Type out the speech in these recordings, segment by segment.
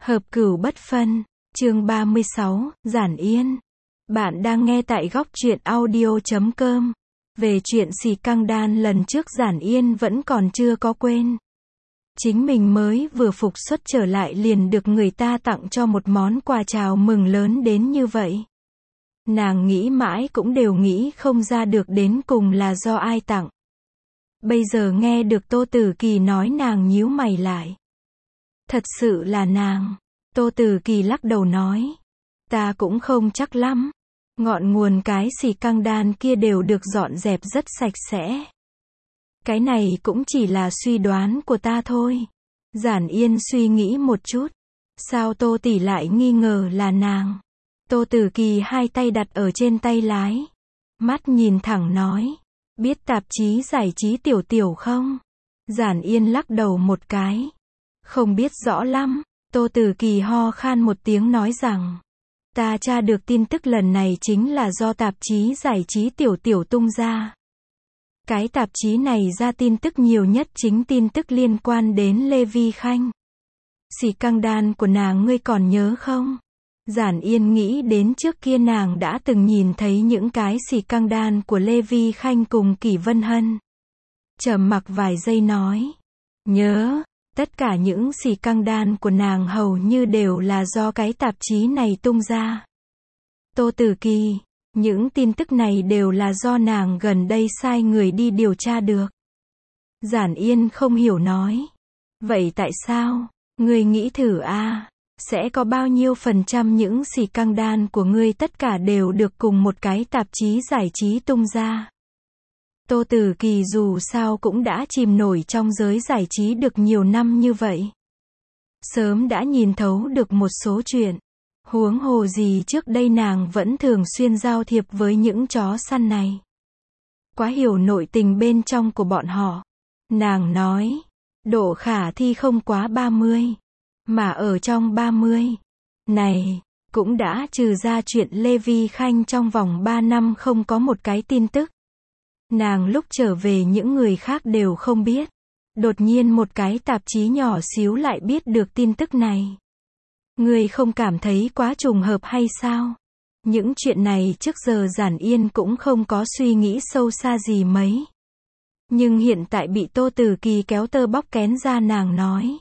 Hợp cửu bất phân, chương 36, Giản Yên. Bạn đang nghe tại góc truyện audio.com. Về chuyện xì căng đan lần trước Giản Yên vẫn còn chưa có quên. Chính mình mới vừa phục xuất trở lại liền được người ta tặng cho một món quà chào mừng lớn đến như vậy. Nàng nghĩ mãi cũng đều nghĩ không ra được đến cùng là do ai tặng. Bây giờ nghe được Tô Tử Kỳ nói nàng nhíu mày lại. Thật sự là nàng. Tô Tử Kỳ lắc đầu nói. Ta cũng không chắc lắm. Ngọn nguồn cái xì căng đan kia đều được dọn dẹp rất sạch sẽ. Cái này cũng chỉ là suy đoán của ta thôi. Giản Yên suy nghĩ một chút. Sao Tô tỷ lại nghi ngờ là nàng? Tô Tử Kỳ hai tay đặt ở trên tay lái. Mắt nhìn thẳng nói. Biết tạp chí giải trí Tiểu Tiểu không? Giản Yên lắc đầu một cái. Không biết rõ lắm. Tô Tử Kỳ ho khan một tiếng nói rằng. Ta tra được tin tức lần này chính là do tạp chí giải trí Tiểu Tiểu tung ra. Cái tạp chí này ra tin tức nhiều nhất chính tin tức liên quan đến Lê Vi Khanh. Xì căng đan của nàng ngươi còn nhớ không? Giản Yên nghĩ đến trước kia nàng đã từng nhìn thấy những cái xì căng đan của Lê Vi Khanh cùng Kỷ Vân Hân. Trầm mặc vài giây nói. Nhớ, tất cả những xì căng đan của nàng hầu như đều là do cái tạp chí này tung ra. Tô Tử Kỳ, những tin tức này đều là do nàng gần đây sai người đi điều tra được. Giản Yên không hiểu nói. Vậy tại sao? Ngươi nghĩ thử a, sẽ có bao nhiêu % những xì căng đan của ngươi tất cả đều được cùng một cái tạp chí giải trí tung ra. Tô Tử Kỳ dù sao cũng đã chìm nổi trong giới giải trí được nhiều năm như vậy. Sớm đã nhìn thấu được một số chuyện. Huống hồ gì trước đây nàng vẫn thường xuyên giao thiệp với những chó săn này. Quá hiểu nội tình bên trong của bọn họ. Nàng nói, độ khả thi không quá 30. Mà ở trong 30 này, cũng đã trừ ra chuyện Lê Vi Khanh trong vòng 3 năm không có một cái tin tức. Nàng lúc trở về những người khác đều không biết. Đột nhiên một cái tạp chí nhỏ xíu lại biết được tin tức này. Ngươi không cảm thấy quá trùng hợp hay sao? Những chuyện này trước giờ Giản Yên cũng không có suy nghĩ sâu xa gì mấy. Nhưng hiện tại bị Tô Tử Kỳ kéo tơ bóc kén ra nàng nói.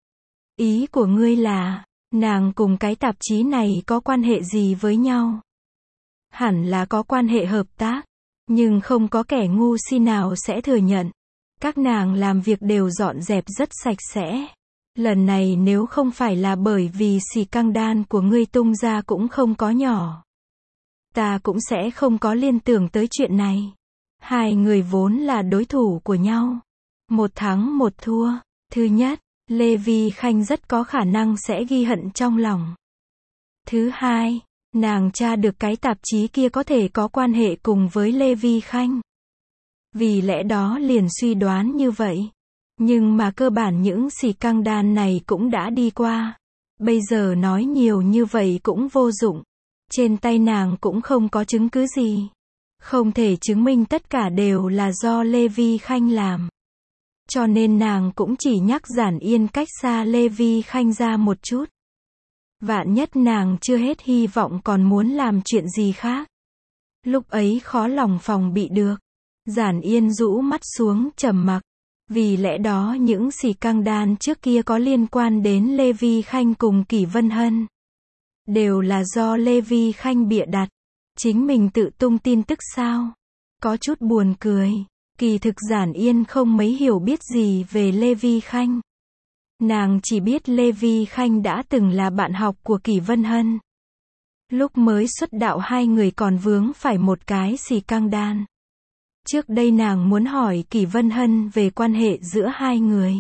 Ý của ngươi là, nàng cùng cái tạp chí này có quan hệ gì với nhau? Hẳn là có quan hệ hợp tác. Nhưng không có kẻ ngu si nào sẽ thừa nhận. Các nàng làm việc đều dọn dẹp rất sạch sẽ. Lần này nếu không phải là bởi vì xì căng đan của ngươi tung ra cũng không có nhỏ. Ta cũng sẽ không có liên tưởng tới chuyện này. Hai người vốn là đối thủ của nhau. Một thắng một thua. Thứ nhất, Lê Vi Khanh rất có khả năng sẽ ghi hận trong lòng. Thứ hai, nàng tra được cái tạp chí kia có thể có quan hệ cùng với Lê Vi Khanh. Vì lẽ đó liền suy đoán như vậy. Nhưng mà cơ bản những xì căng đan này cũng đã đi qua. Bây giờ nói nhiều như vậy cũng vô dụng. Trên tay nàng cũng không có chứng cứ gì. Không thể chứng minh tất cả đều là do Lê Vi Khanh làm. Cho nên nàng cũng chỉ nhắc Giản Yên cách xa Lê Vi Khanh ra một chút. Vạn nhất nàng chưa hết hy vọng còn muốn làm chuyện gì khác. Lúc ấy khó lòng phòng bị được. Giản Yên rũ mắt xuống trầm mặc. Vì lẽ đó những xì căng đan trước kia có liên quan đến Lê Vi Khanh cùng Kỷ Vân Hân. Đều là do Lê Vi Khanh bịa đặt. Chính mình tự tung tin tức sao? Có chút buồn cười. Kỳ thực Giản Yên không mấy hiểu biết gì về Lê Vi Khanh. Nàng chỉ biết Lê Vi Khanh đã từng là bạn học của Kỷ Vân Hân. Lúc mới xuất đạo hai người còn vướng phải một cái xì căng đan. Trước đây nàng muốn hỏi Kỷ Vân Hân về quan hệ giữa hai người.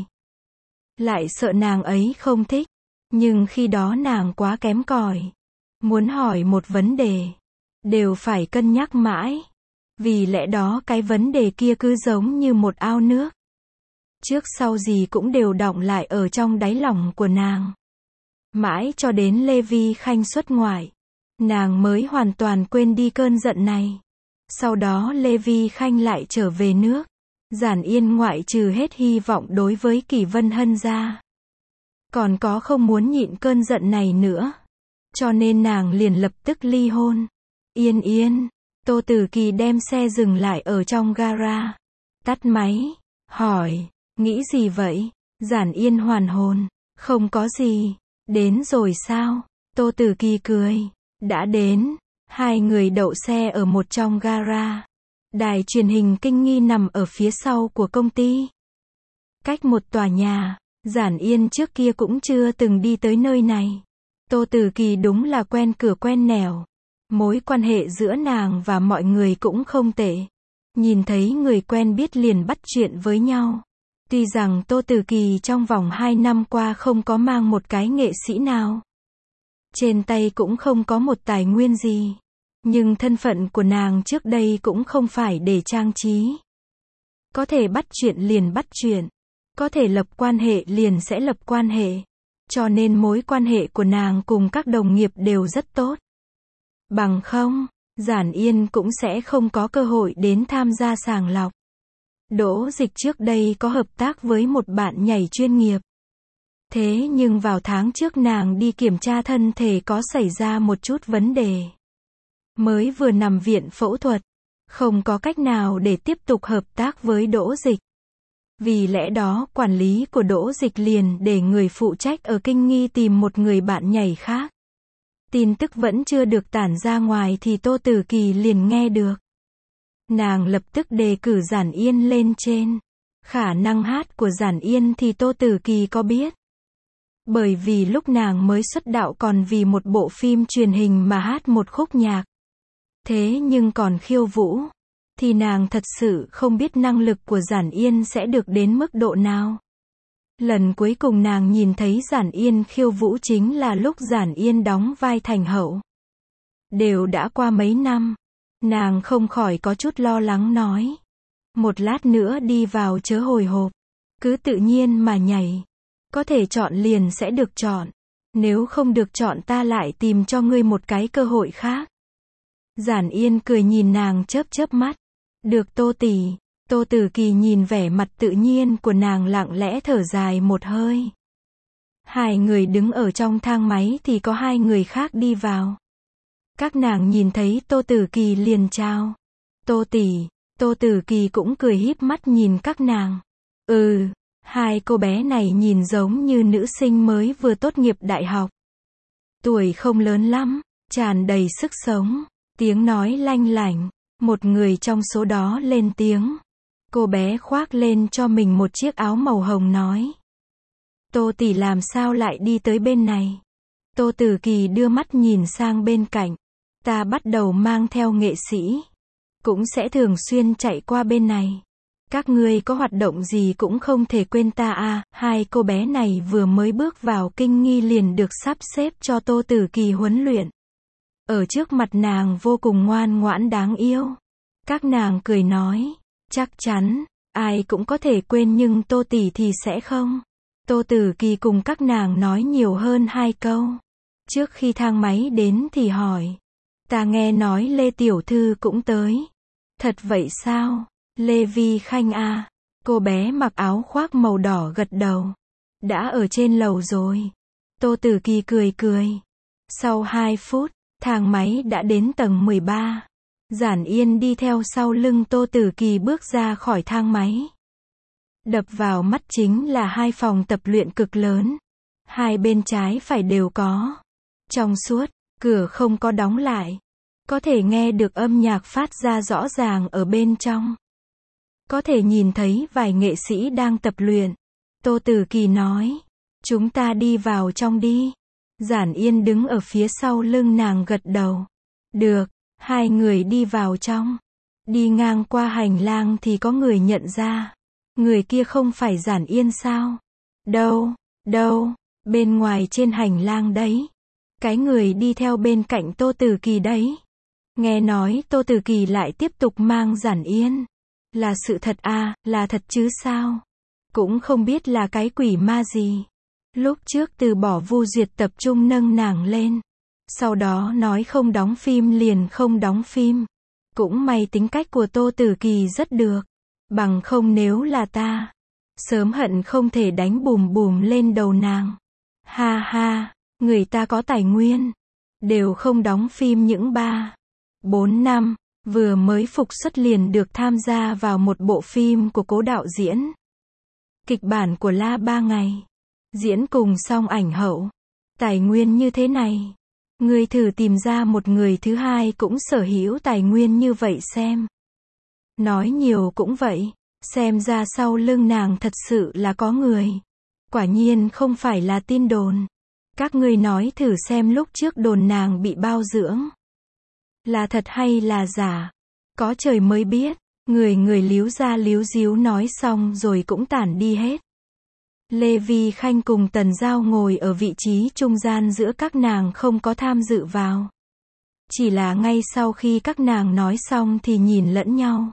Lại sợ nàng ấy không thích. Nhưng khi đó nàng quá kém cỏi. Muốn hỏi một vấn đề. Đều phải cân nhắc mãi. Vì lẽ đó cái vấn đề kia cứ giống như một ao nước. Trước sau gì cũng đều đọng lại ở trong đáy lòng của nàng. Mãi cho đến Lê Vi Khanh xuất ngoại. Nàng mới hoàn toàn quên đi cơn giận này. Sau đó Lê Vi Khanh lại trở về nước. Giản Yên ngoại trừ hết hy vọng đối với Kỷ Vân Hân ra. còn có không muốn nhịn cơn giận này nữa. Cho nên nàng liền lập tức ly hôn. Yên yên, Tô Tử Kỳ đem xe dừng lại ở trong gara. Tắt máy, hỏi, nghĩ gì vậy? Giản Yên hoàn hồn, không có gì. Đến rồi sao? Tô Tử Kỳ cười, đã đến. Hai người đậu xe ở một trong gara. Đài truyền hình Kinh Nghi nằm ở phía sau của công ty. Cách một tòa nhà, Giản Yên trước kia cũng chưa từng đi tới nơi này. Tô Tử Kỳ đúng là quen cửa quen nẻo. Mối quan hệ giữa nàng và mọi người cũng không tệ. Nhìn thấy người quen biết liền bắt chuyện với nhau. Tuy rằng Tô Tử Kỳ trong vòng 2 năm qua không có mang một cái nghệ sĩ nào. Trên tay cũng không có một tài nguyên gì. Nhưng thân phận của nàng trước đây cũng không phải để trang trí. Có thể bắt chuyện liền bắt chuyện. Có thể lập quan hệ liền sẽ lập quan hệ. Cho nên mối quan hệ của nàng cùng các đồng nghiệp đều rất tốt. Bằng không, Giản Yên cũng sẽ không có cơ hội đến tham gia sàng lọc. Đỗ Dịch trước đây có hợp tác với một bạn nhảy chuyên nghiệp. Thế nhưng vào tháng trước nàng đi kiểm tra thân thể có xảy ra một chút vấn đề. Mới vừa nằm viện phẫu thuật, không có cách nào để tiếp tục hợp tác với Đỗ Dịch. Vì lẽ đó, quản lý của Đỗ Dịch liền để người phụ trách ở Kinh Nghi tìm một người bạn nhảy khác. Tin tức vẫn chưa được tản ra ngoài thì Tô Tử Kỳ liền nghe được. Nàng lập tức đề cử Giản Yên lên trên. Khả năng hát của Giản Yên thì Tô Tử Kỳ có biết. Bởi vì lúc nàng mới xuất đạo còn vì một bộ phim truyền hình mà hát một khúc nhạc. Thế nhưng còn khiêu vũ, thì nàng thật sự không biết năng lực của Giản Yên sẽ được đến mức độ nào. Lần cuối cùng nàng nhìn thấy Giản Yên khiêu vũ chính là lúc Giản Yên đóng vai Thành Hậu. Đều đã qua mấy năm, nàng không khỏi có chút lo lắng nói. Một lát nữa đi vào chớ hồi hộp, cứ tự nhiên mà nhảy. Có thể chọn liền sẽ được chọn. Nếu không được chọn ta lại tìm cho ngươi một cái cơ hội khác. Giản Yên cười nhìn nàng chớp chớp mắt. Được Tô tỷ. Tô Tử Kỳ nhìn vẻ mặt tự nhiên của nàng lặng lẽ thở dài một hơi. Hai người đứng ở trong thang máy thì có hai người khác đi vào. Các nàng nhìn thấy Tô Tử Kỳ liền chào. Tô tỷ. Tô Tử Kỳ cũng cười híp mắt nhìn các nàng. Hai cô bé này nhìn giống như nữ sinh mới vừa tốt nghiệp đại học. Tuổi không lớn lắm, tràn đầy sức sống, tiếng nói lanh lảnh. Một người trong số đó lên tiếng. Cô bé khoác lên cho mình một chiếc áo màu hồng nói. Tô tỷ làm sao lại đi tới bên này? Tô Tử Kỳ đưa mắt nhìn sang bên cạnh. Ta bắt đầu mang theo nghệ sĩ. Cũng sẽ thường xuyên chạy qua bên này. Các ngươi có hoạt động gì cũng không thể quên ta à. Hai cô bé này vừa mới bước vào Kinh Nghi liền được sắp xếp cho Tô Tử Kỳ huấn luyện. Ở trước mặt nàng vô cùng ngoan ngoãn đáng yêu. Các nàng cười nói. Chắc chắn, ai cũng có thể quên nhưng Tô tỷ thì sẽ không. Tô Tử Kỳ cùng các nàng nói nhiều hơn 2 câu. Trước khi thang máy đến thì hỏi. Ta nghe nói Lê Tiểu Thư cũng tới. Thật vậy sao? Lê Vi Khanh à? Cô bé mặc áo khoác màu đỏ gật đầu. Đã ở trên lầu rồi. Tô Tử Kỳ cười cười. Sau 2 phút, thang máy đã đến tầng 13. Giản Yên đi theo sau lưng Tô Tử Kỳ bước ra khỏi thang máy. Đập vào mắt chính là 2 phòng tập luyện cực lớn. Hai bên trái phải đều có. Trong suốt, cửa không có đóng lại. Có thể nghe được âm nhạc phát ra rõ ràng ở bên trong. Có thể nhìn thấy vài nghệ sĩ đang tập luyện. Tô Tử Kỳ nói. Chúng ta đi vào trong đi. Giản Yên đứng ở phía sau lưng nàng gật đầu. Được. Hai người đi vào trong. Đi ngang qua hành lang thì có người nhận ra. Người kia không phải Giản Yên sao? Đâu, bên ngoài trên hành lang đấy. Cái người đi theo bên cạnh Tô Tử Kỳ đấy. Nghe nói Tô Tử Kỳ lại tiếp tục mang Giản Yên. Là sự thật à, là thật chứ sao? Cũng không biết là cái quỷ ma gì. Lúc trước từ bỏ Vu Duyệt tập trung nâng nàng lên. Sau đó nói không đóng phim liền không đóng phim. Cũng may tính cách của Tô Tử Kỳ rất được. Bằng không nếu là ta, sớm hận không thể đánh bùm bùm lên đầu nàng. Ha ha, người ta có tài nguyên. Đều không đóng phim những 3-4 năm, vừa mới phục xuất liền được tham gia vào một bộ phim của cố đạo diễn. Kịch bản của La 3 Ngày. Diễn cùng song ảnh hậu. Tài nguyên như thế này. Ngươi thử tìm ra một người thứ hai cũng sở hữu tài nguyên như vậy xem. Nói nhiều cũng vậy. Xem ra sau lưng nàng thật sự là có người. Quả nhiên không phải là tin đồn. Các ngươi nói thử xem lúc trước đồn nàng bị bao dưỡng. Là thật hay là giả? Có trời mới biết. Người líu ra líu díu nói xong rồi cũng tản đi hết. Lê Vi Khanh cùng Tần Giao ngồi ở vị trí trung gian giữa các nàng không có tham dự vào. Chỉ là ngay sau khi các nàng nói xong thì nhìn lẫn nhau.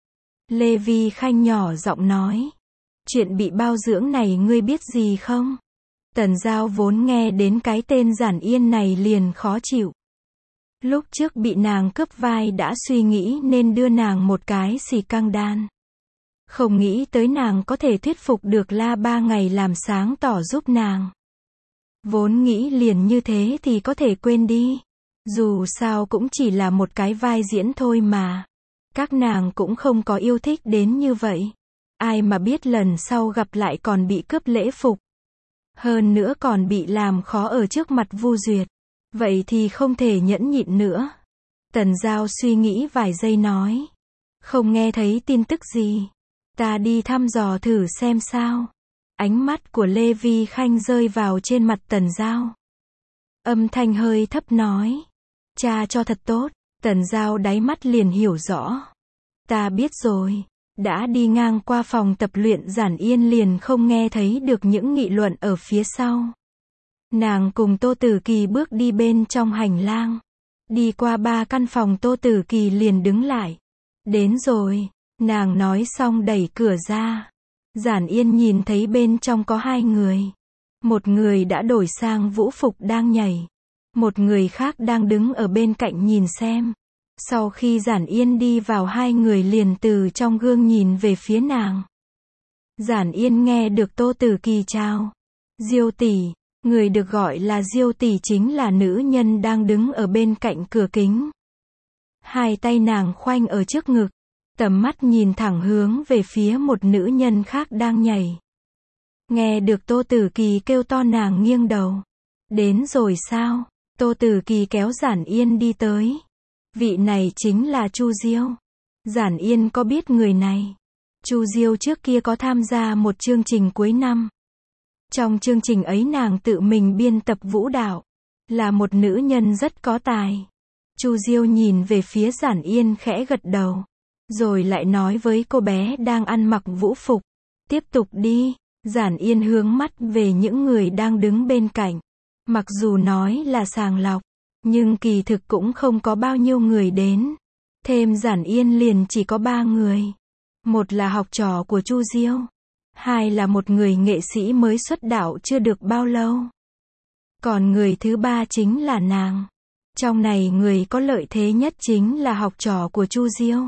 Lê Vi Khanh nhỏ giọng nói. Chuyện bị bao dưỡng này ngươi biết gì không? Tần Giao vốn nghe đến cái tên Giản Yên này liền khó chịu. Lúc trước bị nàng cướp vai đã suy nghĩ nên đưa nàng một cái xì căng đan. Không nghĩ tới nàng có thể thuyết phục được La 3 Ngày làm sáng tỏ giúp nàng. Vốn nghĩ liền như thế thì có thể quên đi. Dù sao cũng chỉ là một cái vai diễn thôi mà. Các nàng cũng không có yêu thích đến như vậy. Ai mà biết lần sau gặp lại còn bị cướp lễ phục. Hơn nữa còn bị làm khó ở trước mặt Vu Duyệt. Vậy thì không thể nhẫn nhịn nữa. Tần Giao suy nghĩ vài giây nói. Không nghe thấy tin tức gì. Ta đi thăm dò thử xem sao. Ánh mắt của Lê Vi Khanh rơi vào trên mặt Tần Giao. Âm thanh hơi thấp nói. Cha cho thật tốt. Tần Giao đáy mắt liền hiểu rõ. Ta biết rồi. Đã đi ngang qua phòng tập luyện Giản Yên liền không nghe thấy được những nghị luận ở phía sau. Nàng cùng Tô Tử Kỳ bước đi bên trong hành lang. Đi qua 3 căn phòng Tô Tử Kỳ liền đứng lại. Đến rồi. Nàng nói xong đẩy cửa ra. Giản Yên nhìn thấy bên trong có 2 người. Một người đã đổi sang vũ phục đang nhảy. Một người khác đang đứng ở bên cạnh nhìn xem. Sau khi Giản Yên đi vào 2 người liền từ trong gương nhìn về phía nàng. Giản Yên nghe được Tô Tử Kỳ chào. Diêu tỷ. Người được gọi là Diêu tỷ chính là nữ nhân đang đứng ở bên cạnh cửa kính. 2 tay nàng khoanh ở trước ngực. Tầm mắt nhìn thẳng hướng về phía một nữ nhân khác đang nhảy. Nghe được Tô Tử Kỳ kêu to nàng nghiêng đầu. Đến rồi sao? Tô Tử Kỳ kéo Giản Yên đi tới. Vị này chính là Chu Diêu. Giản Yên có biết người này. Chu Diêu trước kia có tham gia một chương trình cuối năm. Trong chương trình ấy nàng tự mình biên tập vũ đạo. Là một nữ nhân rất có tài. Chu Diêu nhìn về phía Giản Yên khẽ gật đầu. Rồi lại nói với cô bé đang ăn mặc vũ phục. Tiếp tục đi. Giản Yên hướng mắt về những người đang đứng bên cạnh. Mặc dù nói là sàng lọc. Nhưng kỳ thực cũng không có bao nhiêu người đến. Thêm Giản Yên liền chỉ có 3 người. Một là học trò của Chu Diêu. 2 là một người nghệ sĩ mới xuất đạo chưa được bao lâu. Còn người thứ 3 chính là nàng. Trong này người có lợi thế nhất chính là học trò của Chu Diêu.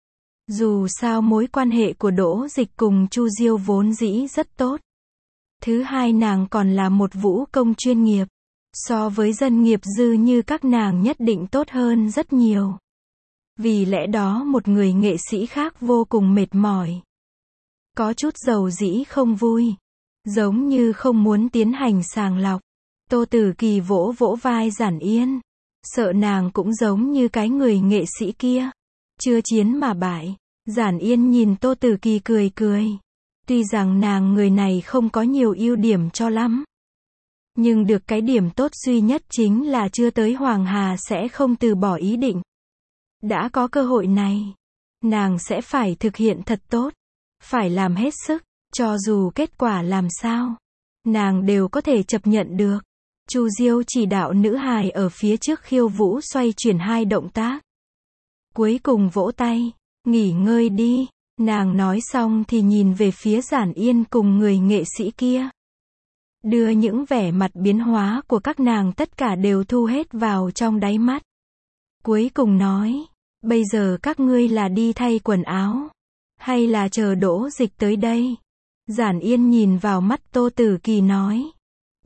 Dù sao mối quan hệ của Đỗ Dịch cùng Chu Diêu vốn dĩ rất tốt. Thứ 2 nàng còn là một vũ công chuyên nghiệp. So với dân nghiệp dư như các nàng nhất định tốt hơn rất nhiều. Vì lẽ đó một người nghệ sĩ khác vô cùng mệt mỏi. Có chút dầu dĩ không vui. Giống như không muốn tiến hành sàng lọc. Tô Tử Kỳ vỗ vỗ vai Giản Yên. Sợ nàng cũng giống như cái người nghệ sĩ kia. Chưa chiến mà bại. Giản Yên nhìn Tô Tử Kỳ cười cười. Tuy rằng nàng người này không có nhiều ưu điểm cho lắm. Nhưng được cái điểm tốt duy nhất chính là chưa tới Hoàng Hà sẽ không từ bỏ ý định. Đã có cơ hội này. Nàng sẽ phải thực hiện thật tốt. Phải làm hết sức. Cho dù kết quả làm sao. Nàng đều có thể chấp nhận được. Chu Diêu chỉ đạo nữ hài ở phía trước khiêu vũ xoay chuyển 2 động tác. Cuối cùng vỗ tay. Nghỉ ngơi đi. Nàng nói xong thì nhìn về phía Giản Yên cùng người nghệ sĩ kia. Đưa những vẻ mặt biến hóa của các nàng tất cả đều thu hết vào trong đáy mắt. Cuối cùng nói. Bây giờ các ngươi là đi thay quần áo. Hay là chờ Đỗ Dịch tới đây? Giản Yên nhìn vào mắt Tô Tử Kỳ nói.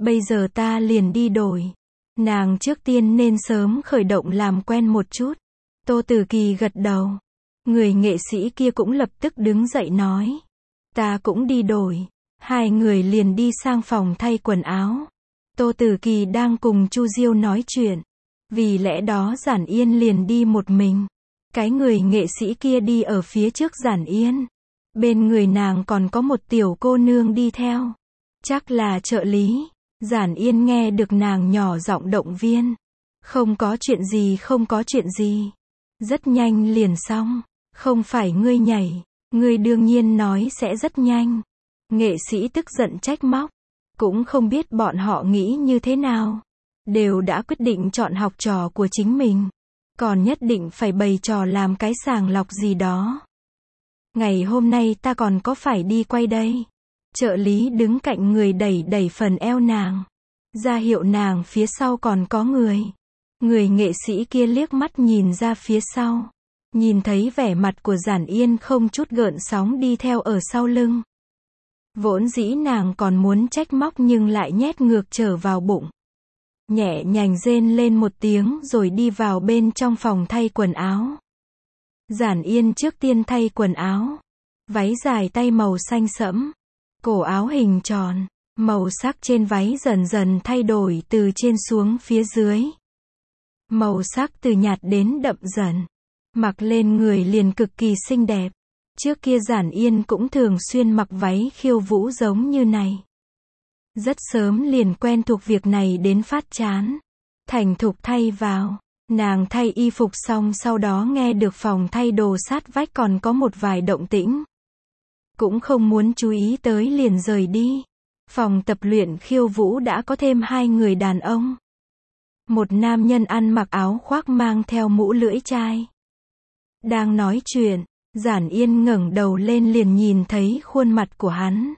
bây giờ ta liền đi đổi. Nàng trước tiên nên sớm khởi động làm quen một chút. Tô Tử Kỳ gật đầu. Người nghệ sĩ kia cũng lập tức đứng dậy nói. Ta cũng đi đổi. Hai người liền đi sang phòng thay quần áo. Tô Tử Kỳ đang cùng Chu Diêu nói chuyện. Vì lẽ đó Giản Yên liền đi một mình. Cái người nghệ sĩ kia đi ở phía trước Giản Yên. Bên người nàng còn có một tiểu cô nương đi theo. Chắc là trợ lý. Giản Yên nghe được nàng nhỏ giọng động viên. Không có chuyện gì, không có chuyện gì. Rất nhanh liền xong. Không phải ngươi nhảy. Ngươi đương nhiên nói sẽ rất nhanh. Nghệ sĩ tức giận trách móc. Cũng không biết bọn họ nghĩ như thế nào. Đều đã quyết định chọn học trò của chính mình. Còn nhất định phải bày trò làm cái sàng lọc gì đó. Ngày hôm nay ta còn có phải đi quay đây. Trợ lý đứng cạnh người đẩy đẩy phần eo nàng. Ra hiệu nàng phía sau còn có người. Người nghệ sĩ kia liếc mắt nhìn ra phía sau. Nhìn thấy vẻ mặt của Giản Yên không chút gợn sóng đi theo ở sau lưng. Vốn dĩ nàng còn muốn trách móc nhưng lại nhét ngược trở vào bụng. Nhẹ nhàng rên lên một tiếng rồi đi vào bên trong phòng thay quần áo. Giản Yên trước tiên thay quần áo. Váy dài tay màu xanh sẫm. Cổ áo hình tròn. Màu sắc trên váy dần dần thay đổi từ trên xuống phía dưới. Màu sắc từ nhạt đến đậm dần. Mặc lên người liền cực kỳ xinh đẹp. Trước kia Giản Yên cũng thường xuyên mặc váy khiêu vũ giống như này. Rất sớm liền quen thuộc việc này đến phát chán. Thành thục thay vào. Nàng thay y phục xong sau đó nghe được phòng thay đồ sát vách còn có một vài động tĩnh. Cũng không muốn chú ý tới liền rời đi. Phòng tập luyện khiêu vũ đã có thêm hai người đàn ông. Một nam nhân ăn mặc áo khoác mang theo mũ lưỡi chai. Đang nói chuyện, Giản Yên ngẩng đầu lên liền nhìn thấy khuôn mặt của hắn.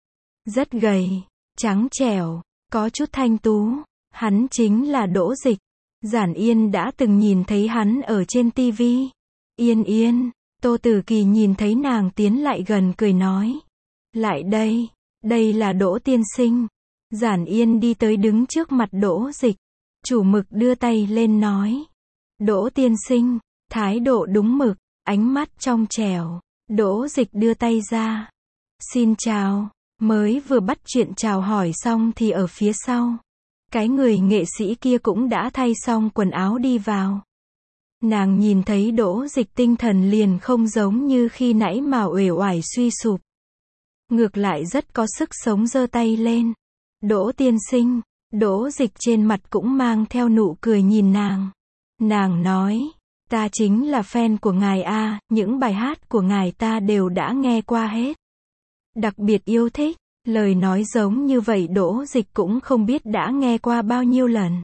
Rất gầy, trắng trẻo, có chút thanh tú. Hắn chính là Đỗ Dịch. Giản Yên đã từng nhìn thấy hắn ở trên tivi. Yên Yên, Tô Tử Kỳ nhìn thấy nàng tiến lại gần cười nói. Lại đây, đây là Đỗ tiên sinh. Giản Yên đi tới đứng trước mặt Đỗ Dịch. Chủ mực đưa tay lên nói. Đỗ tiên sinh, thái độ đúng mực, ánh mắt trong trẻo. Đỗ Dịch đưa tay ra. Xin chào, mới vừa bắt chuyện chào hỏi xong thì ở phía sau. Cái người nghệ sĩ kia cũng đã thay xong quần áo đi vào. Nàng nhìn thấy Đỗ Dịch tinh thần liền không giống như khi nãy mà uể oải suy sụp. Ngược lại rất có sức sống giơ tay lên. Đỗ tiên sinh, Đỗ Dịch trên mặt cũng mang theo nụ cười nhìn nàng. Nàng nói, ta chính là fan của ngài a, những bài hát của ngài ta đều đã nghe qua hết. Đặc biệt yêu thích. Lời nói giống như vậy Đỗ Dịch cũng không biết đã nghe qua bao nhiêu lần.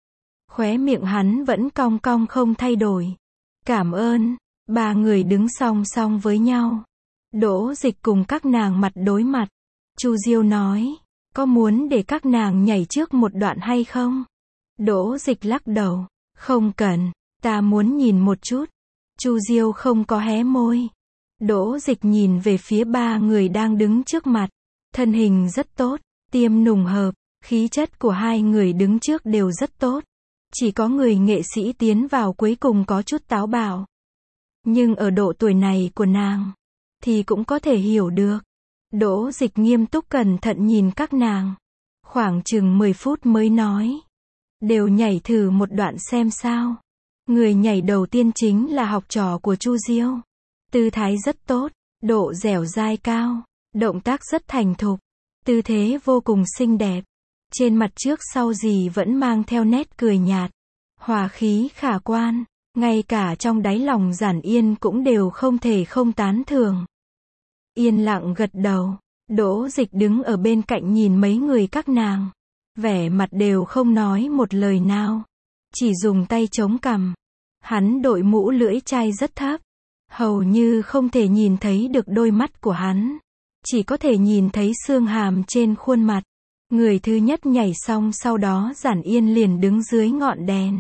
Khóe miệng hắn vẫn cong cong không thay đổi. Cảm ơn. Ba người đứng song song với nhau. Đỗ Dịch cùng các nàng mặt đối mặt. Chu Diêu nói, có muốn để các nàng nhảy trước một đoạn hay không? Đỗ Dịch lắc đầu, không cần, ta muốn nhìn một chút. Chu Diêu không có hé môi. Đỗ Dịch nhìn về phía ba người đang đứng trước mặt. Thân hình rất tốt, tiêm nùng hợp, khí chất của hai người đứng trước đều rất tốt. Chỉ có người nghệ sĩ tiến vào cuối cùng có chút táo bạo. Nhưng ở độ tuổi này của nàng, thì cũng có thể hiểu được. Đỗ Dịch nghiêm túc cẩn thận nhìn các nàng. Khoảng chừng 10 phút mới nói. Đều nhảy thử một đoạn xem sao. Người nhảy đầu tiên chính là học trò của Chu Diêu. Tư thái rất tốt, độ dẻo dai cao. Động tác rất thành thục, tư thế vô cùng xinh đẹp. Trên mặt trước sau gì vẫn mang theo nét cười nhạt, hòa khí khả quan, ngay cả trong đáy lòng Giản Yên cũng đều không thể không tán thưởng. Yên lặng gật đầu, Đỗ Dịch đứng ở bên cạnh nhìn mấy người các nàng, vẻ mặt đều không nói một lời nào, chỉ dùng tay chống cằm. Hắn đội mũ lưỡi chai rất thấp, hầu như không thể nhìn thấy được đôi mắt của hắn. Chỉ có thể nhìn thấy xương hàm trên khuôn mặt. Người thứ nhất nhảy xong sau đó Giản Yên liền đứng dưới ngọn đèn.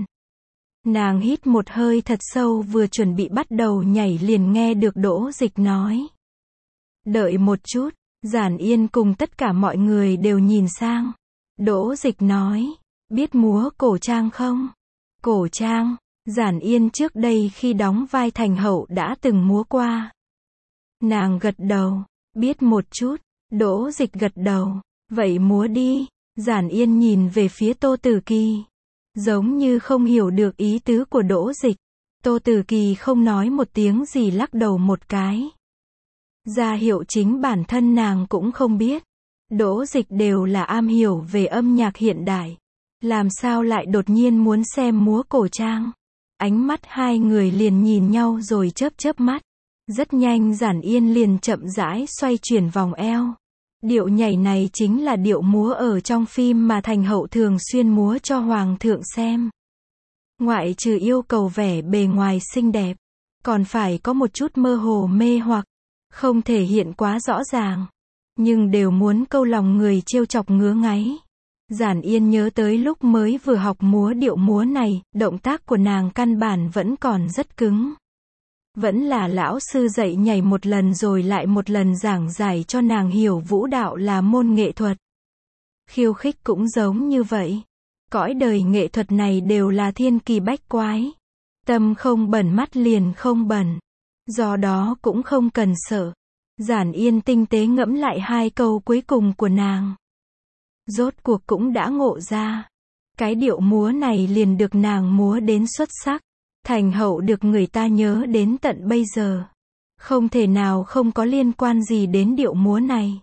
Nàng hít một hơi thật sâu vừa chuẩn bị bắt đầu nhảy liền nghe được Đỗ Dịch nói. Đợi một chút, Giản Yên cùng tất cả mọi người đều nhìn sang. Đỗ Dịch nói, biết múa cổ trang không? Cổ trang, Giản Yên trước đây khi đóng vai thành hậu đã từng múa qua. Nàng gật đầu, biết một chút. Đỗ Dịch gật đầu, vậy múa đi. Giản Yên nhìn về phía Tô Tử Kỳ, giống như không hiểu được ý tứ của Đỗ Dịch. Tô Tử Kỳ không nói một tiếng gì, lắc đầu một cái, ra hiệu chính bản thân nàng cũng không biết. Đỗ Dịch đều là am hiểu về âm nhạc hiện đại, làm sao lại đột nhiên muốn xem múa cổ trang. Ánh mắt hai người liền nhìn nhau rồi chớp chớp mắt. Rất nhanh Giản Yên liền chậm rãi xoay chuyển vòng eo. Điệu nhảy này chính là điệu múa ở trong phim mà thành hậu thường xuyên múa cho hoàng thượng xem. Ngoại trừ yêu cầu vẻ bề ngoài xinh đẹp, còn phải có một chút mơ hồ mê hoặc, không thể hiện quá rõ ràng, nhưng đều muốn câu lòng người trêu chọc ngứa ngáy. Giản Yên nhớ tới lúc mới vừa học múa điệu múa này, động tác của nàng căn bản vẫn còn rất cứng. Vẫn là lão sư dạy nhảy một lần rồi lại một lần giảng giải cho nàng hiểu vũ đạo là môn nghệ thuật. Khiêu khích cũng giống như vậy. Cõi đời nghệ thuật này đều là thiên kỳ bách quái. Tâm không bẩn mắt liền không bẩn. Do đó cũng không cần sợ. Giản Yên tinh tế ngẫm lại hai câu cuối cùng của nàng. Rốt cuộc cũng đã ngộ ra. Cái điệu múa này liền được nàng múa đến xuất sắc. Thành hậu được người ta nhớ đến tận bây giờ. Không thể nào không có liên quan gì đến điệu múa này.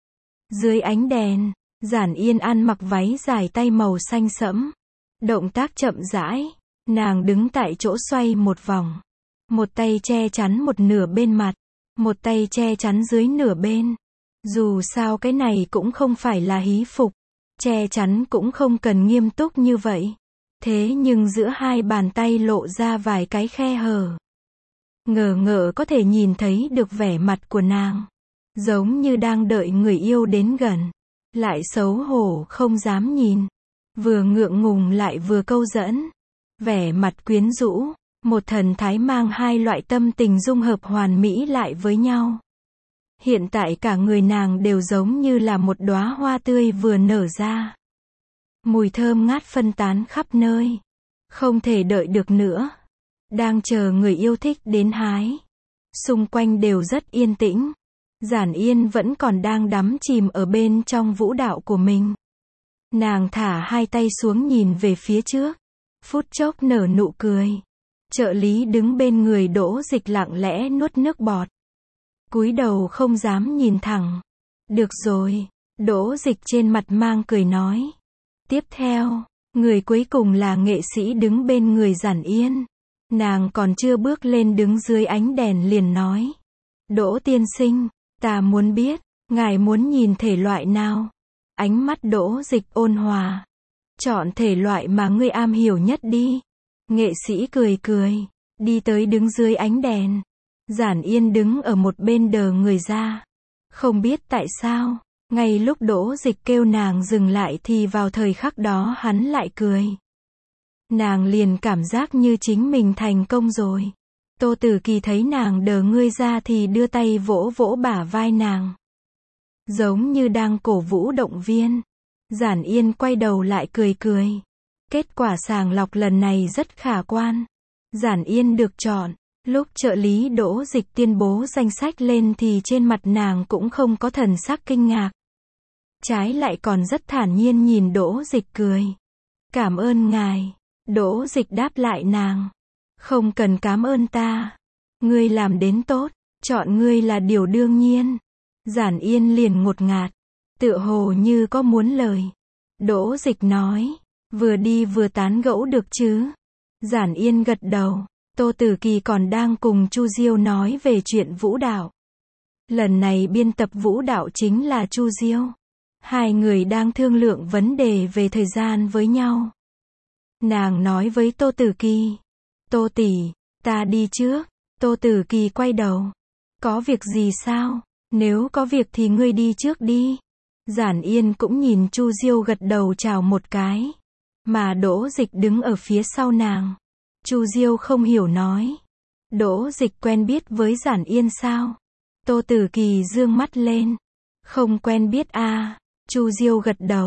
Dưới ánh đèn, Giản Yên ăn mặc váy dài tay màu xanh sẫm. Động tác chậm rãi, nàng đứng tại chỗ xoay một vòng. Một tay che chắn một nửa bên mặt, một tay che chắn dưới nửa bên. Dù sao cái này cũng không phải là hí phục, che chắn cũng không cần nghiêm túc như vậy. Thế nhưng giữa hai bàn tay lộ ra vài cái khe hở. Ngờ ngợ có thể nhìn thấy được vẻ mặt của nàng. Giống như đang đợi người yêu đến gần. Lại xấu hổ không dám nhìn. Vừa ngượng ngùng lại vừa câu dẫn. Vẻ mặt quyến rũ. Một thần thái mang hai loại tâm tình dung hợp hoàn mỹ lại với nhau. Hiện tại cả người nàng đều giống như là một đóa hoa tươi vừa nở ra. Mùi thơm ngát phân tán khắp nơi. Không thể đợi được nữa. Đang chờ người yêu thích đến hái. Xung quanh đều rất yên tĩnh. Giản Yên vẫn còn đang đắm chìm ở bên trong vũ đạo của mình. Nàng thả hai tay xuống nhìn về phía trước. Phút chốc nở nụ cười. Trợ lý đứng bên người Đỗ Dịch lặng lẽ nuốt nước bọt. Cúi đầu không dám nhìn thẳng. Được rồi. Đỗ Dịch trên mặt mang cười nói. Tiếp theo, người cuối cùng là nghệ sĩ đứng bên người Giản Yên. Nàng còn chưa bước lên đứng dưới ánh đèn liền nói. Đỗ tiên sinh, ta muốn biết, ngài muốn nhìn thể loại nào? Ánh mắt Đỗ Dịch ôn hòa. Chọn thể loại mà ngươi am hiểu nhất đi. Nghệ sĩ cười cười, đi tới đứng dưới ánh đèn. Giản Yên đứng ở một bên đờ người ra. Không biết tại sao, ngay lúc Đỗ Dịch kêu nàng dừng lại thì vào thời khắc đó hắn lại cười. Nàng liền cảm giác như chính mình thành công rồi. Tô Tử Kỳ thấy nàng đờ người ra thì đưa tay vỗ vỗ bả vai nàng. Giống như đang cổ vũ động viên. Giản Yên quay đầu lại cười cười. Kết quả sàng lọc lần này rất khả quan. Giản Yên được chọn. Lúc trợ lý Đỗ Dịch tuyên bố danh sách lên thì trên mặt nàng cũng không có thần sắc kinh ngạc. Trái lại còn rất thản nhiên nhìn Đỗ Dịch cười. Cảm ơn ngài. Đỗ Dịch đáp lại nàng. Không cần cảm ơn ta. Ngươi làm đến tốt. Chọn ngươi là điều đương nhiên. Giản Yên liền ngột ngạt. Tựa hồ như có muốn lời. Đỗ Dịch nói. Vừa đi vừa tán gẫu được chứ. Giản Yên gật đầu. Tô Tử Kỳ còn đang cùng Chu Diêu nói về chuyện vũ đạo. Lần này biên tập vũ đạo chính là Chu Diêu. Hai người đang thương lượng vấn đề về thời gian với nhau. Nàng nói với Tô Tử Kỳ. Tô tỷ, ta đi trước. Tô Tử Kỳ quay đầu. Có việc gì sao? Nếu có việc thì ngươi đi trước đi. Giản Yên cũng nhìn Chu Diêu gật đầu chào một cái. Mà Đỗ Dịch đứng ở phía sau nàng. Chu Diêu không hiểu nói. Đỗ Dịch quen biết với Giản Yên sao? Tô Tử Kỳ dương mắt lên. Không quen biết à? Chu Diêu gật đầu.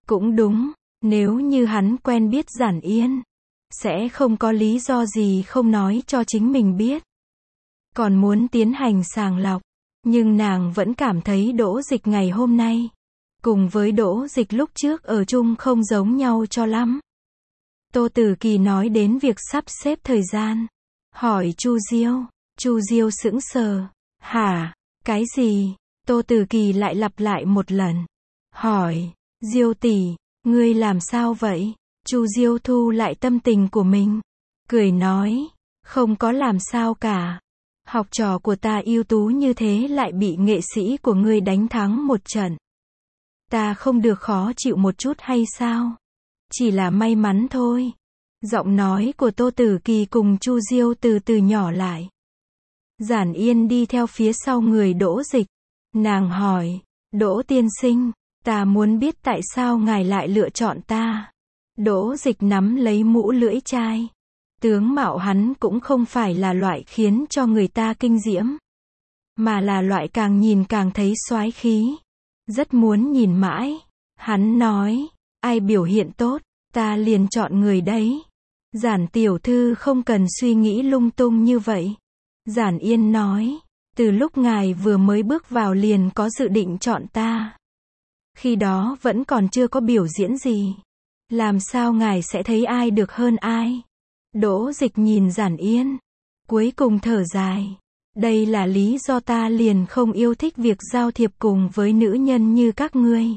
Cũng đúng, nếu như hắn quen biết Giản Yên, sẽ không có lý do gì không nói cho chính mình biết. Còn muốn tiến hành sàng lọc, nhưng nàng vẫn cảm thấy Đỗ Dịch ngày hôm nay, cùng với Đỗ Dịch lúc trước ở chung không giống nhau cho lắm. Tô Tử Kỳ nói đến việc sắp xếp thời gian, hỏi Chu Diêu. Chu Diêu sững sờ. Hả? Cái gì? Tô Tử Kỳ lại lặp lại một lần. Hỏi, Diêu tỷ, ngươi làm sao vậy? Chu Diêu thu lại tâm tình của mình, cười nói, không có làm sao cả. Học trò của ta ưu tú như thế lại bị nghệ sĩ của ngươi đánh thắng một trận. Ta không được khó chịu một chút hay sao? Chỉ là may mắn thôi. Giọng nói của Tô Tử Kỳ cùng Chu Diêu từ từ nhỏ lại. Giản Yên đi theo phía sau người Đỗ Dịch. Nàng hỏi, Đỗ tiên sinh, ta muốn biết tại sao ngài lại lựa chọn ta. Đỗ Dịch nắm lấy mũ lưỡi chai. Tướng mạo hắn cũng không phải là loại khiến cho người ta kinh diễm, mà là loại càng nhìn càng thấy soái khí. Rất muốn nhìn mãi. Hắn nói, ai biểu hiện tốt, ta liền chọn người đấy. Giản tiểu thư không cần suy nghĩ lung tung như vậy. Giản Yên nói, từ lúc ngài vừa mới bước vào liền có dự định chọn ta. Khi đó vẫn còn chưa có biểu diễn gì. Làm sao ngài sẽ thấy ai được hơn ai? Đỗ Dịch nhìn Giản Yên, cuối cùng thở dài. Đây là lý do ta liền không yêu thích việc giao thiệp cùng với nữ nhân như các ngươi.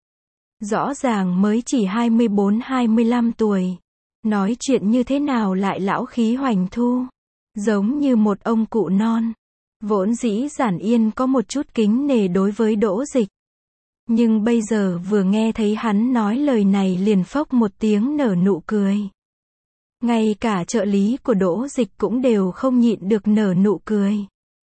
Rõ ràng mới chỉ 24-25 tuổi. Nói chuyện như thế nào lại lão khí hoành thu. Giống như một ông cụ non. Vốn dĩ Giản Yên có một chút kính nể đối với Đỗ Dịch. Nhưng bây giờ vừa nghe thấy hắn nói lời này liền phốc một tiếng nở nụ cười. Ngay cả trợ lý của Đỗ Dịch cũng đều không nhịn được nở nụ cười.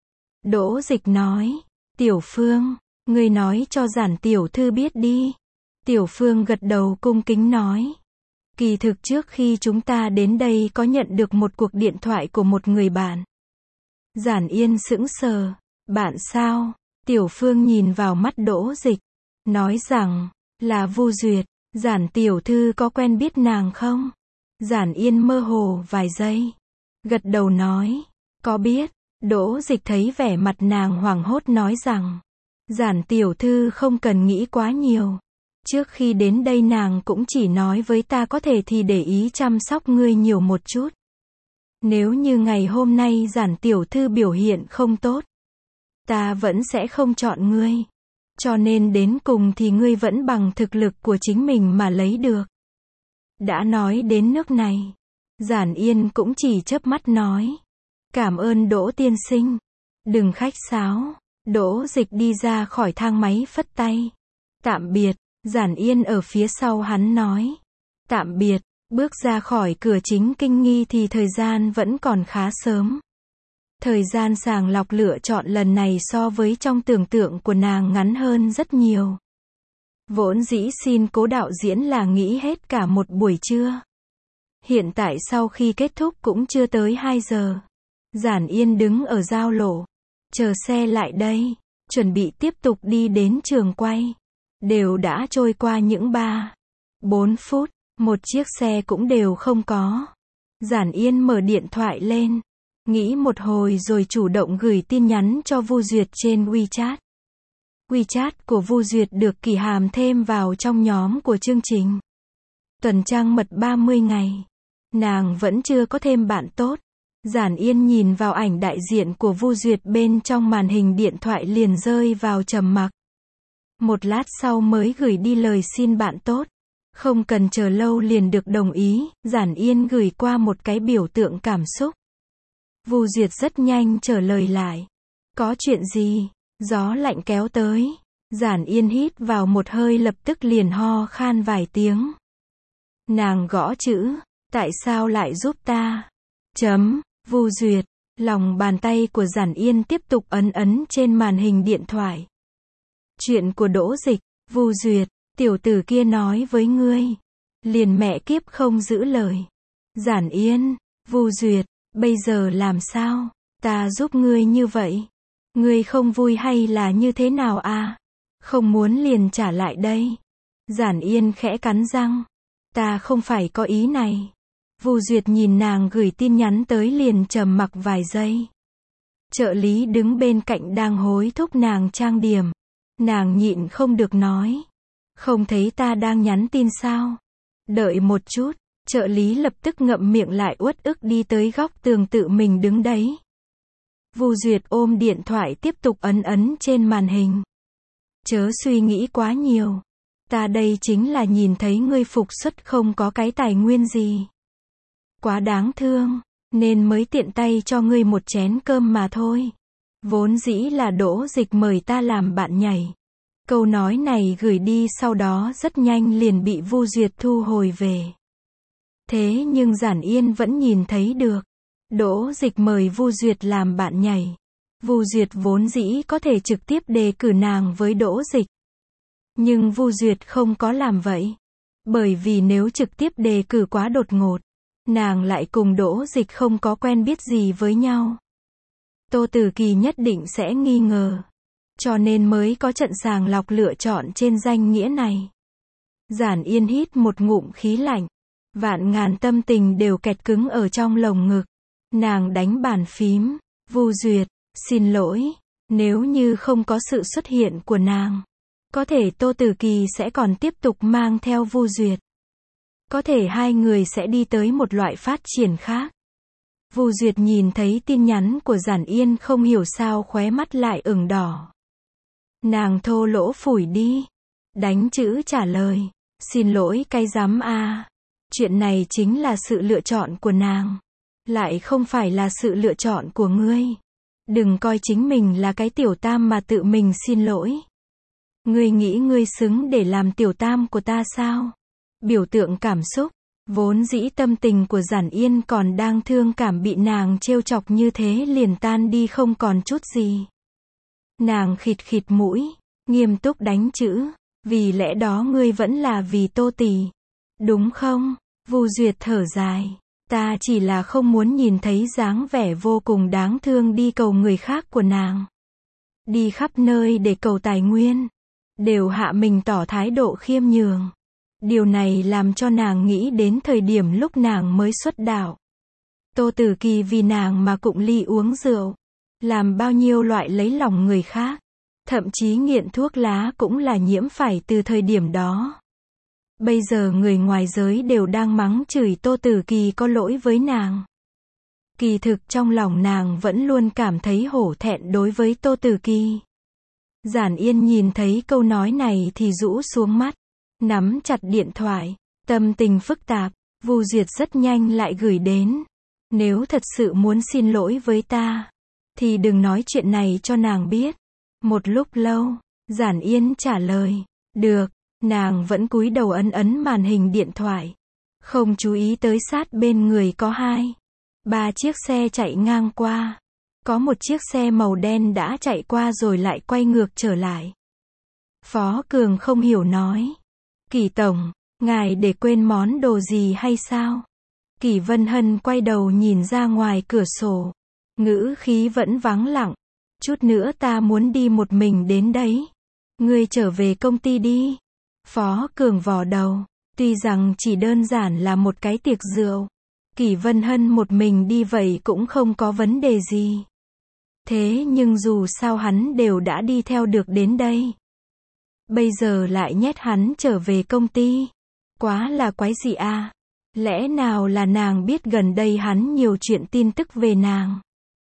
Đỗ Dịch nói, Tiểu Phương, ngươi nói cho Giản tiểu thư biết đi. Tiểu Phương gật đầu cung kính nói. Kỳ thực trước khi chúng ta đến đây có nhận được một cuộc điện thoại của một người bạn. Giản Yên sững sờ. Bạn sao? Tiểu Phương nhìn vào mắt Đỗ Dịch. Nói rằng, là Vu Duyệt. Giản tiểu thư có quen biết nàng không? Giản Yên mơ hồ vài giây. Gật đầu nói, có biết. Đỗ Dịch thấy vẻ mặt nàng hoảng hốt nói rằng, Giản tiểu thư không cần nghĩ quá nhiều. Trước khi đến đây nàng cũng chỉ nói với ta có thể thì để ý chăm sóc ngươi nhiều một chút. Nếu như ngày hôm nay Giản tiểu thư biểu hiện không tốt, ta vẫn sẽ không chọn ngươi. Cho nên đến cùng thì ngươi vẫn bằng thực lực của chính mình mà lấy được. Đã nói đến nước này, Giản Yên cũng chỉ chớp mắt nói, cảm ơn Đỗ tiên sinh. Đừng khách sáo. Đỗ Dịch đi ra khỏi thang máy phất tay. Tạm biệt. Giản Yên ở phía sau hắn nói. Tạm biệt. Bước ra khỏi cửa chính kinh nghi thì thời gian vẫn còn khá sớm. Thời gian sàng lọc lựa chọn lần này so với trong tưởng tượng của nàng ngắn hơn rất nhiều. Vốn dĩ xin Cố đạo diễn là nghĩ hết cả một buổi trưa. Hiện tại sau khi kết thúc cũng chưa tới 2 giờ. Giản Yên đứng ở giao lộ, chờ xe lại đây, chuẩn bị tiếp tục đi đến trường quay. Đều đã trôi qua những 3-4 phút, một chiếc xe cũng đều không có. Giản Yên mở điện thoại lên, nghĩ một hồi rồi chủ động gửi tin nhắn cho Vu Duyệt trên WeChat. WeChat của Vu Duyệt được Kỳ Hàm thêm vào trong nhóm của chương trình Tuần trăng mật 30 ngày. Nàng vẫn chưa có thêm bạn tốt. Giản Yên nhìn vào ảnh đại diện của Vu Duyệt bên trong màn hình điện thoại liền rơi vào trầm mặc. Một lát sau mới gửi đi lời xin bạn tốt. Không cần chờ lâu liền được đồng ý. Giản Yên gửi qua một cái biểu tượng cảm xúc. Vu Duyệt rất nhanh trả lời lại. Có chuyện gì? Gió lạnh kéo tới. Giản Yên hít vào một hơi lập tức liền ho khan vài tiếng. Nàng gõ chữ. Tại sao lại giúp ta? Vu Duyệt. Lòng bàn tay của Giản Yên tiếp tục ấn trên màn hình điện thoại. Chuyện của Đỗ Dịch. Vu Duyệt. Tiểu tử kia nói với ngươi. Liền mẹ kiếp không giữ lời. Giản Yên. Vu Duyệt. Bây giờ làm sao? Ta giúp ngươi như vậy. Ngươi không vui hay là như thế nào à? Không muốn liền trả lại đây. Giản Yên khẽ cắn răng. Ta không phải có ý này. Vu Duyệt nhìn nàng gửi tin nhắn tới liền trầm mặc vài giây. Trợ lý đứng bên cạnh đang hối thúc nàng trang điểm. Nàng nhịn không được nói. Không thấy ta đang nhắn tin sao? Đợi một chút. Trợ lý lập tức ngậm miệng lại uất ức đi tới góc tường tự mình đứng đấy. Vu Duyệt ôm điện thoại tiếp tục ấn trên màn hình. Chớ suy nghĩ quá nhiều. Ta đây chính là nhìn thấy ngươi phục xuất không có cái tài nguyên gì. Quá đáng thương, nên mới tiện tay cho ngươi một chén cơm mà thôi. Vốn dĩ là Đỗ Dịch mời ta làm bạn nhảy. Câu nói này gửi đi sau đó rất nhanh liền bị Vu Duyệt thu hồi về. Thế nhưng Giản Yên vẫn nhìn thấy được. Đỗ Dịch mời Vu Duyệt làm bạn nhảy. Vu Duyệt vốn dĩ có thể trực tiếp đề cử nàng với Đỗ Dịch. Nhưng Vu Duyệt không có làm vậy. Bởi vì nếu trực tiếp đề cử quá đột ngột, nàng lại cùng Đỗ Dịch không có quen biết gì với nhau. Tô Tử Kỳ nhất định sẽ nghi ngờ. Cho nên mới có trận sàng lọc lựa chọn trên danh nghĩa này. Giản Yên hít một ngụm khí lạnh. Vạn ngàn tâm tình đều kẹt cứng ở trong lồng ngực. Nàng đánh bàn phím. Vu Duyệt, xin lỗi. Nếu như không có sự xuất hiện của nàng, có thể Tô Tử Kỳ sẽ còn tiếp tục mang theo Vu Duyệt. Có thể hai người sẽ đi tới một loại phát triển khác. Vu Duyệt nhìn thấy tin nhắn của Giản Yên không hiểu sao khóe mắt lại ửng đỏ. Nàng thô lỗ phủi đi. Đánh chữ trả lời. Xin lỗi cái rắm a. Chuyện này chính là sự lựa chọn của nàng. Lại không phải là sự lựa chọn của ngươi. Đừng coi chính mình là cái tiểu tam mà tự mình xin lỗi. Ngươi nghĩ ngươi xứng để làm tiểu tam của ta sao? Biểu tượng cảm xúc. Vốn dĩ tâm tình của Giản Yên còn đang thương cảm bị nàng trêu chọc như thế liền tan đi không còn chút gì. Nàng khịt khịt mũi, nghiêm túc đánh chữ. Vì lẽ đó ngươi vẫn là vì Tô tỷ, đúng không? Vu Duyệt thở dài. Ta chỉ là không muốn nhìn thấy dáng vẻ vô cùng đáng thương đi cầu người khác của nàng. Đi khắp nơi để cầu tài nguyên. Đều hạ mình tỏ thái độ khiêm nhường. Điều này làm cho nàng nghĩ đến thời điểm lúc nàng mới xuất đạo. Tô Tử Kỳ vì nàng mà cụng ly uống rượu. Làm bao nhiêu loại lấy lòng người khác. Thậm chí nghiện thuốc lá cũng là nhiễm phải từ thời điểm đó. Bây giờ người ngoài giới đều đang mắng chửi Tô Tử Kỳ có lỗi với nàng. Kỳ thực trong lòng nàng vẫn luôn cảm thấy hổ thẹn đối với Tô Tử Kỳ. Giản Yên nhìn thấy câu nói này thì rũ xuống mắt, nắm chặt điện thoại, tâm tình phức tạp. Vu Duyệt rất nhanh lại gửi đến. Nếu thật sự muốn xin lỗi với ta, thì đừng nói chuyện này cho nàng biết. Một lúc lâu, Giản Yên trả lời, được. Nàng vẫn cúi đầu ấn màn hình điện thoại. Không chú ý tới sát bên người có 2-3 chiếc xe chạy ngang qua. Có một chiếc xe màu đen đã chạy qua rồi lại quay ngược trở lại. Phó Cường không hiểu nói. Kỳ tổng, ngài để quên món đồ gì hay sao? Kỷ Vân Hân quay đầu nhìn ra ngoài cửa sổ. Ngữ khí vẫn vắng lặng. Chút nữa ta muốn đi một mình đến đấy. Ngươi trở về công ty đi. Phó Cường vò đầu. Tuy rằng chỉ đơn giản là một cái tiệc rượu. Kỷ Vân Hân một mình đi vậy cũng không có vấn đề gì. Thế nhưng dù sao hắn đều đã đi theo được đến đây. Bây giờ lại nhét hắn trở về công ty. Quá là quái dị à. Lẽ nào là nàng biết gần đây hắn nhiều chuyện tin tức về nàng.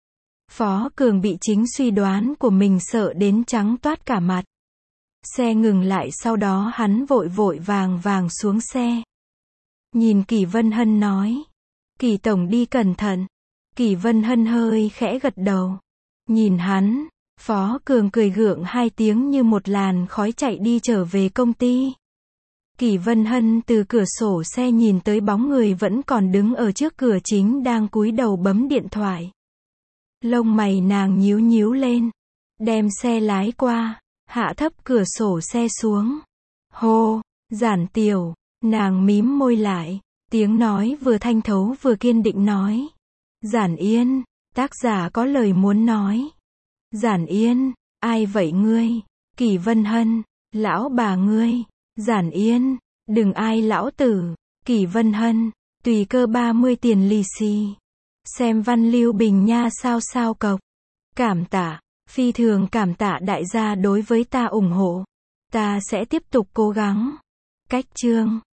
Phó Cường bị chính suy đoán của mình sợ đến trắng toát cả mặt. Xe ngừng lại sau đó hắn vội vội vàng xuống xe. Nhìn Kỷ Vân Hân nói. Kỷ tổng đi cẩn thận. Kỷ Vân Hân hơi khẽ gật đầu. Nhìn hắn, Phó Cường cười gượng 2 tiếng như một làn khói chạy đi trở về công ty. Kỷ Vân Hân từ cửa sổ xe nhìn tới bóng người vẫn còn đứng ở trước cửa chính đang cúi đầu bấm điện thoại. Lông mày nàng nhíu nhíu lên. Đem xe lái qua. Hạ thấp cửa sổ xe xuống. Hô, Giản tiểu. Nàng mím môi lại. Tiếng nói vừa thanh thấu vừa kiên định nói. Giản Yên, tác giả có lời muốn nói. Giản Yên, ai vậy ngươi? Kỷ Vân Hân, lão bà ngươi. Giản Yên, đừng ai lão tử. Kỷ Vân Hân, tùy cơ 30 tiền lì xì. Xem văn Lưu Bình Nha sao sao cộc. Cảm tạ, phi thường cảm tạ đại gia đối với ta ủng hộ. Ta sẽ tiếp tục cố gắng. Cách chương